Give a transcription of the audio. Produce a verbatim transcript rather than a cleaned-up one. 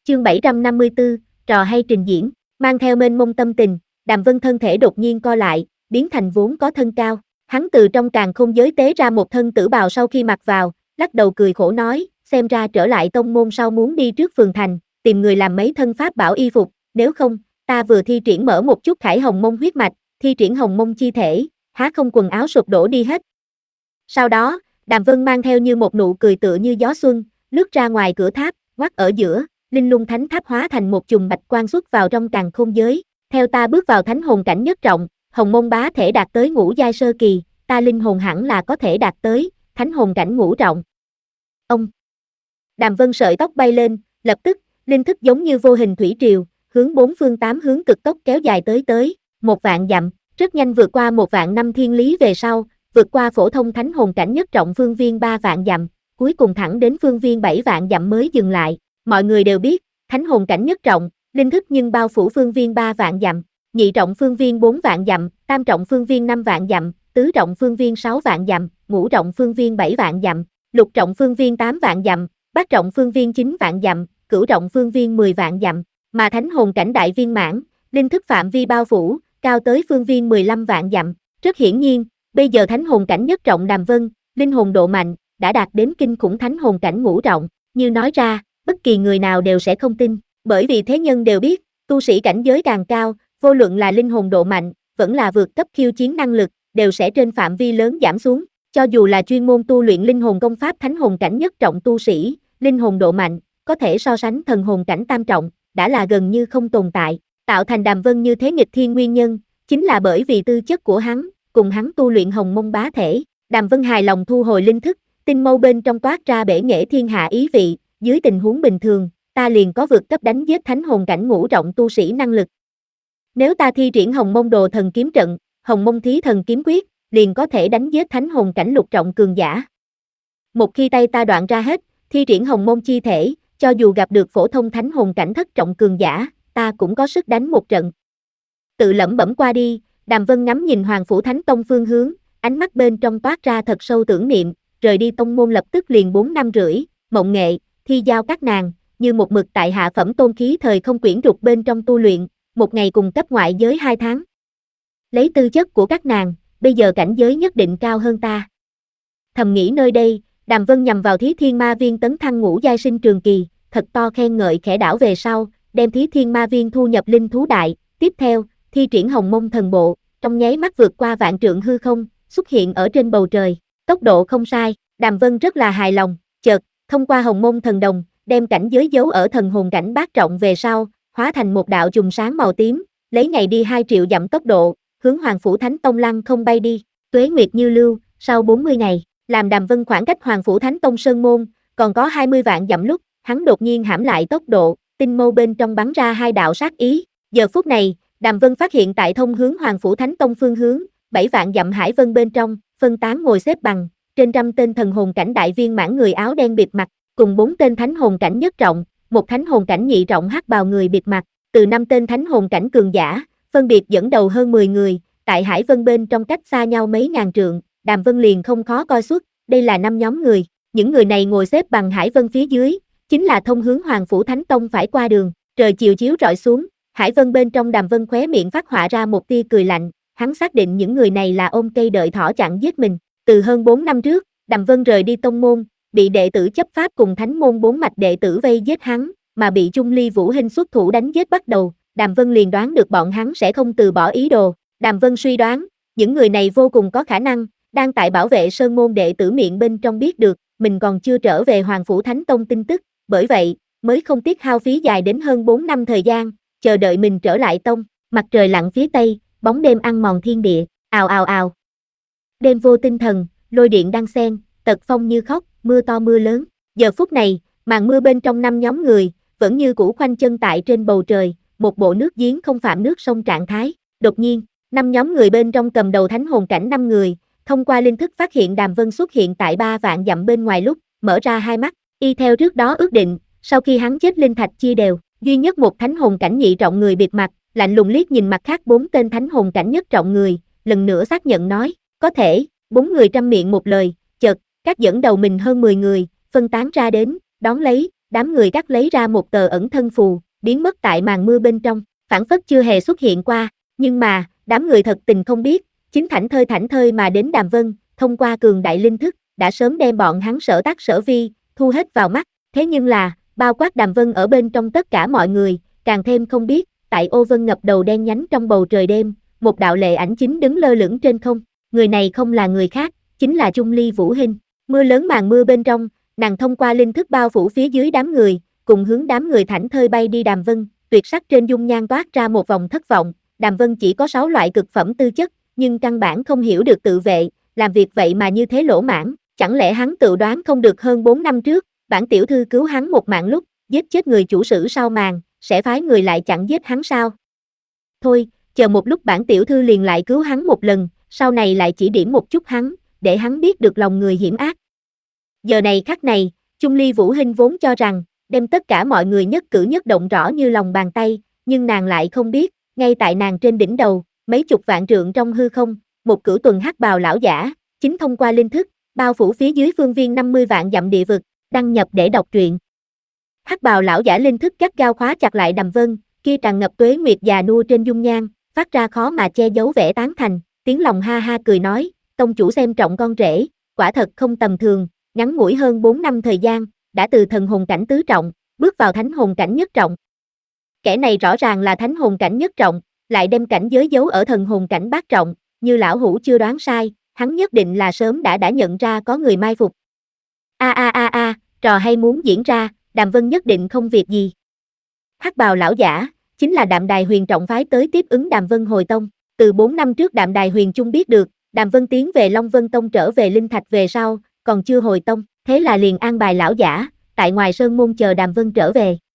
Chương bảy trăm năm mươi tư, trò hay trình diễn, mang theo mênh mông tâm tình, Đàm Vân thân thể đột nhiên co lại, biến thành vốn có thân cao. Hắn từ trong càn khôn giới tế ra một thân tử bào sau khi mặc vào, lắc đầu cười khổ nói, xem ra trở lại tông môn sau muốn đi trước phường thành, tìm người làm mấy thân pháp bảo y phục, nếu không, ta vừa thi triển mở một chút Khải Hồng Mông huyết mạch, thi triển Hồng Mông chi thể, há không quần áo sụp đổ đi hết. Sau đó, Đàm Vân mang theo như một nụ cười tựa như gió xuân, lướt ra ngoài cửa tháp, ngoắt ở giữa, linh lung thánh tháp hóa thành một chùm bạch quang xuất vào trong càn khôn giới. Theo ta bước vào thánh hồn cảnh nhất trọng, Hồng Mông bá thể đạt tới ngũ giai sơ kỳ, ta linh hồn hẳn là có thể đạt tới thánh hồn cảnh ngũ trọng. Ông Đàm Vân sợi tóc bay lên, lập tức, linh thức giống như vô hình thủy triều, hướng bốn phương tám hướng cực tốc kéo dài tới tới, một vạn dặm, rất nhanh vượt qua một vạn năm thiên lý về sau, vượt qua phổ thông thánh hồn cảnh nhất trọng phương viên ba vạn dặm, cuối cùng thẳng đến phương viên bảy vạn dặm mới dừng lại. Mọi người đều biết, thánh hồn cảnh nhất trọng, linh thức nhưng bao phủ phương viên ba vạn dặm, nhị trọng phương viên bốn vạn dặm, tam trọng phương viên năm vạn dặm, tứ trọng phương viên sáu vạn dặm, ngũ trọng phương viên bảy vạn dặm, lục trọng phương viên tám vạn dặm, bát trọng phương viên chín vạn dặm, cửu trọng phương viên mười vạn dặm, mà thánh hồn cảnh đại viên mãn, linh thức phạm vi bao phủ, cao tới phương viên mười lăm vạn dặm. Rất hiển nhiên, bây giờ thánh hồn cảnh nhất trọng Đàm Vân, linh hồn độ mạnh, đã đạt đến kinh khủng thánh hồn cảnh ngũ trọng, như nói ra, bất kỳ người nào đều sẽ không tin, bởi vì thế nhân đều biết, tu sĩ cảnh giới càng cao, vô luận là linh hồn độ mạnh, vẫn là vượt cấp khiêu chiến năng lực, đều sẽ trên phạm vi lớn giảm xuống, cho dù là chuyên môn tu luyện linh hồn công pháp thánh hồn cảnh nhất trọng tu sĩ, linh hồn độ mạnh, có thể so sánh thần hồn cảnh tam trọng, đã là gần như không tồn tại, tạo thành Đàm Vân như thế nghịch thiên nguyên nhân, chính là bởi vì tư chất của hắn, cùng hắn tu luyện Hồng Mông bá thể. Đàm Vân hài lòng thu hồi linh thức, tinh mâu bên trong toát ra bể nghệ thiên hạ ý vị, dưới tình huống bình thường, ta liền có vượt cấp đánh giết thánh hồn cảnh ngũ trọng tu sĩ năng lực. Nếu ta thi triển Hồng Mông đồ thần kiếm trận, Hồng Mông thí thần kiếm quyết, liền có thể đánh giết thánh hồn cảnh lục trọng cường giả. Một khi tay ta đoạn ra hết, thi triển Hồng Mông chi thể, cho dù gặp được phổ thông thánh hồn cảnh thất trọng cường giả, ta cũng có sức đánh một trận. Tự lẩm bẩm qua đi, Đàm Vân ngắm nhìn Hoàng Phủ Thánh Tông phương hướng, ánh mắt bên trong toát ra thật sâu tưởng niệm, rời đi tông môn lập tức liền bốn năm rưỡi, mộng nghệ, thi giao các nàng, như một mực tại hạ phẩm tôn khí thời không quyển trục bên trong tu luyện, một ngày cùng cấp ngoại giới hai tháng. Lấy tư chất của các nàng, bây giờ cảnh giới nhất định cao hơn ta. Thầm nghĩ nơi đây, Đàm Vân nhằm vào Thí Thiên Ma Viên tấn thăng ngũ giai sinh trường kỳ, thật to khen ngợi khẽ đảo về sau, đem Thí Thiên Ma Viên thu nhập linh thú đại, tiếp theo, thi triển Hồng Mông thần bộ, trong nháy mắt vượt qua vạn trượng hư không, xuất hiện ở trên bầu trời, tốc độ không sai, Đàm Vân rất là hài lòng, chợt, thông qua Hồng Mông thần đồng, đem cảnh giới giấu ở thần hồn cảnh bát trọng về sau, hóa thành một đạo chùm sáng màu tím, lấy ngày đi hai triệu dặm tốc độ, hướng Hoàng Phủ Thánh Tông lăng không bay đi, tuế nguyệt như lưu, sau bốn mươi ngày, làm Đàm Vân khoảng cách Hoàng Phủ Thánh Tông sơn môn, còn có hai mươi vạn dặm lúc, hắn đột nhiên hãm lại tốc độ, tinh mâu bên trong bắn ra hai đạo sát ý, giờ phút này, Đàm Vân phát hiện tại thông hướng Hoàng Phủ Thánh Tông phương hướng, bảy vạn dặm hải vân bên trong, phân tán ngồi xếp bằng, trên trăm tên thần hồn cảnh đại viên mãn người áo đen bịt mặt, cùng bốn tên thánh hồn cảnh nhất trọng, một thánh hồn cảnh nhị trọng hắc bào người bịt mặt, từ năm tên thánh hồn cảnh cường giả, phân biệt dẫn đầu hơn mười người, tại hải vân bên trong cách xa nhau mấy ngàn trượng, Đàm Vân liền không khó coi xuất, đây là năm nhóm người, những người này ngồi xếp bằng hải vân phía dưới, chính là thông hướng Hoàng Phủ Thánh Tông phải qua đường, trời chiều chiếu rọi xuống, hải vân bên trong Đàm Vân khóe miệng phát họa ra một tia cười lạnh, hắn xác định những người này là ôm cây đợi thỏ chặn giết mình, từ hơn bốn năm trước, Đàm Vân rời đi tông môn, bị đệ tử chấp pháp cùng thánh môn bốn mạch đệ tử vây giết hắn, mà bị Trung Ly Vũ Hinh xuất thủ đánh giết bắt đầu, Đàm Vân liền đoán được bọn hắn sẽ không từ bỏ ý đồ, Đàm Vân suy đoán, những người này vô cùng có khả năng, đang tại bảo vệ sơn môn đệ tử miệng bên trong biết được, mình còn chưa trở về Hoàng Phủ Thánh Tông tin tức, bởi vậy, mới không tiếc hao phí dài đến hơn bốn năm thời gian, chờ đợi mình trở lại tông, mặt trời lặn phía tây, bóng đêm ăn mòn thiên địa, ào ào ào. Đêm vô tinh thần, lôi điện đan xen, tật phong như khóc, mưa to mưa lớn, giờ phút này, màn mưa bên trong năm nhóm người, vẫn như cũ khoanh chân tại trên bầu trời, một bộ nước giếng không phạm nước sông trạng thái, đột nhiên, năm nhóm người bên trong cầm đầu thánh hồn cảnh năm người, thông qua linh thức phát hiện Đàm Vân xuất hiện tại ba vạn dặm bên ngoài lúc, mở ra hai mắt, y theo trước đó ước định, sau khi hắn chết linh thạch chia đều, duy nhất một thánh hồn cảnh nhị trọng người bịt mặt, lạnh lùng liếc nhìn mặt khác bốn tên thánh hồn cảnh nhất trọng người, lần nữa xác nhận nói, có thể, bốn người trăm miệng một lời, chợt, các dẫn đầu mình hơn mười người, phân tán ra đến, đón lấy, đám người cắt lấy ra một tờ ẩn thân phù, biến mất tại màn mưa bên trong, phảng phất chưa hề xuất hiện qua, nhưng mà, đám người thật tình không biết, chính thảnh thơi thảnh thơi mà đến Đàm Vân, thông qua cường đại linh thức, đã sớm đem bọn hắn sở tác sở vi, thu hết vào mắt, thế nhưng là, bao quát Đàm Vân ở bên trong tất cả mọi người, càng thêm không biết, tại ô vân ngập đầu đen nhánh trong bầu trời đêm, một đạo lệ ảnh chính đứng lơ lửng trên không, người này không là người khác, chính là Chung Ly Vũ Hinh, mưa lớn màn mưa bên trong, nàng thông qua linh thức bao phủ phía dưới đám người, cùng hướng đám người thảnh thơi bay đi. Đàm Vân, tuyệt sắc trên dung nhan toát ra một vòng thất vọng, Đàm Vân chỉ có sáu loại cực phẩm tư chất, nhưng căn bản không hiểu được tự vệ, làm việc vậy mà như thế lỗ mãng, chẳng lẽ hắn tự đoán không được hơn bốn năm trước, bản tiểu thư cứu hắn một mạng lúc, giết chết người chủ sử sau màn, sẽ phái người lại chặn giết hắn sao? Thôi, chờ một lúc bản tiểu thư liền lại cứu hắn một lần, sau này lại chỉ điểm một chút hắn, để hắn biết được lòng người hiểm ác. Giờ này khắc này, Chung Ly Vũ Hinh vốn cho rằng, đem tất cả mọi người nhất cử nhất động rõ như lòng bàn tay, nhưng nàng lại không biết, ngay tại nàng trên đỉnh đầu, mấy chục vạn trượng trong hư không, một cửu tuần hắc bào lão giả, chính thông qua linh thức, bao phủ phía dưới phương viên năm mươi vạn dặm địa vực, đăng nhập để đọc truyện. Hắc bào lão giả linh thức gắt gao khóa chặt lại Đàm Vân, kia tràn ngập tuế nguyệt già nua trên dung nhan, phát ra khó mà che giấu vẻ tán thành, tiếng lòng ha ha cười nói, tông chủ xem trọng con rể, quả thật không tầm thường, ngắn ngủi hơn bốn năm thời gian, đã từ thần hồn cảnh tứ trọng, bước vào thánh hồn cảnh nhất trọng. Kẻ này rõ ràng là thánh hồn cảnh nhất trọng, lại đem cảnh giới giấu ở thần hồn cảnh bát trọng, như lão hủ chưa đoán sai, hắn nhất định là sớm đã đã nhận ra có người mai phục. A a a a, trò hay muốn diễn ra, Đàm Vân nhất định không việc gì. Hắc bào lão giả, chính là Đạm Đài Huyền trọng phái tới tiếp ứng Đàm Vân hồi tông, từ bốn năm trước Đạm Đài Huyền chung biết được, Đàm Vân tiến về Long Vân Tông trở về Linh Thạch về sau, còn chưa hồi tông, thế là liền an bài lão giả, tại ngoài sơn môn chờ Đàm Vân trở về.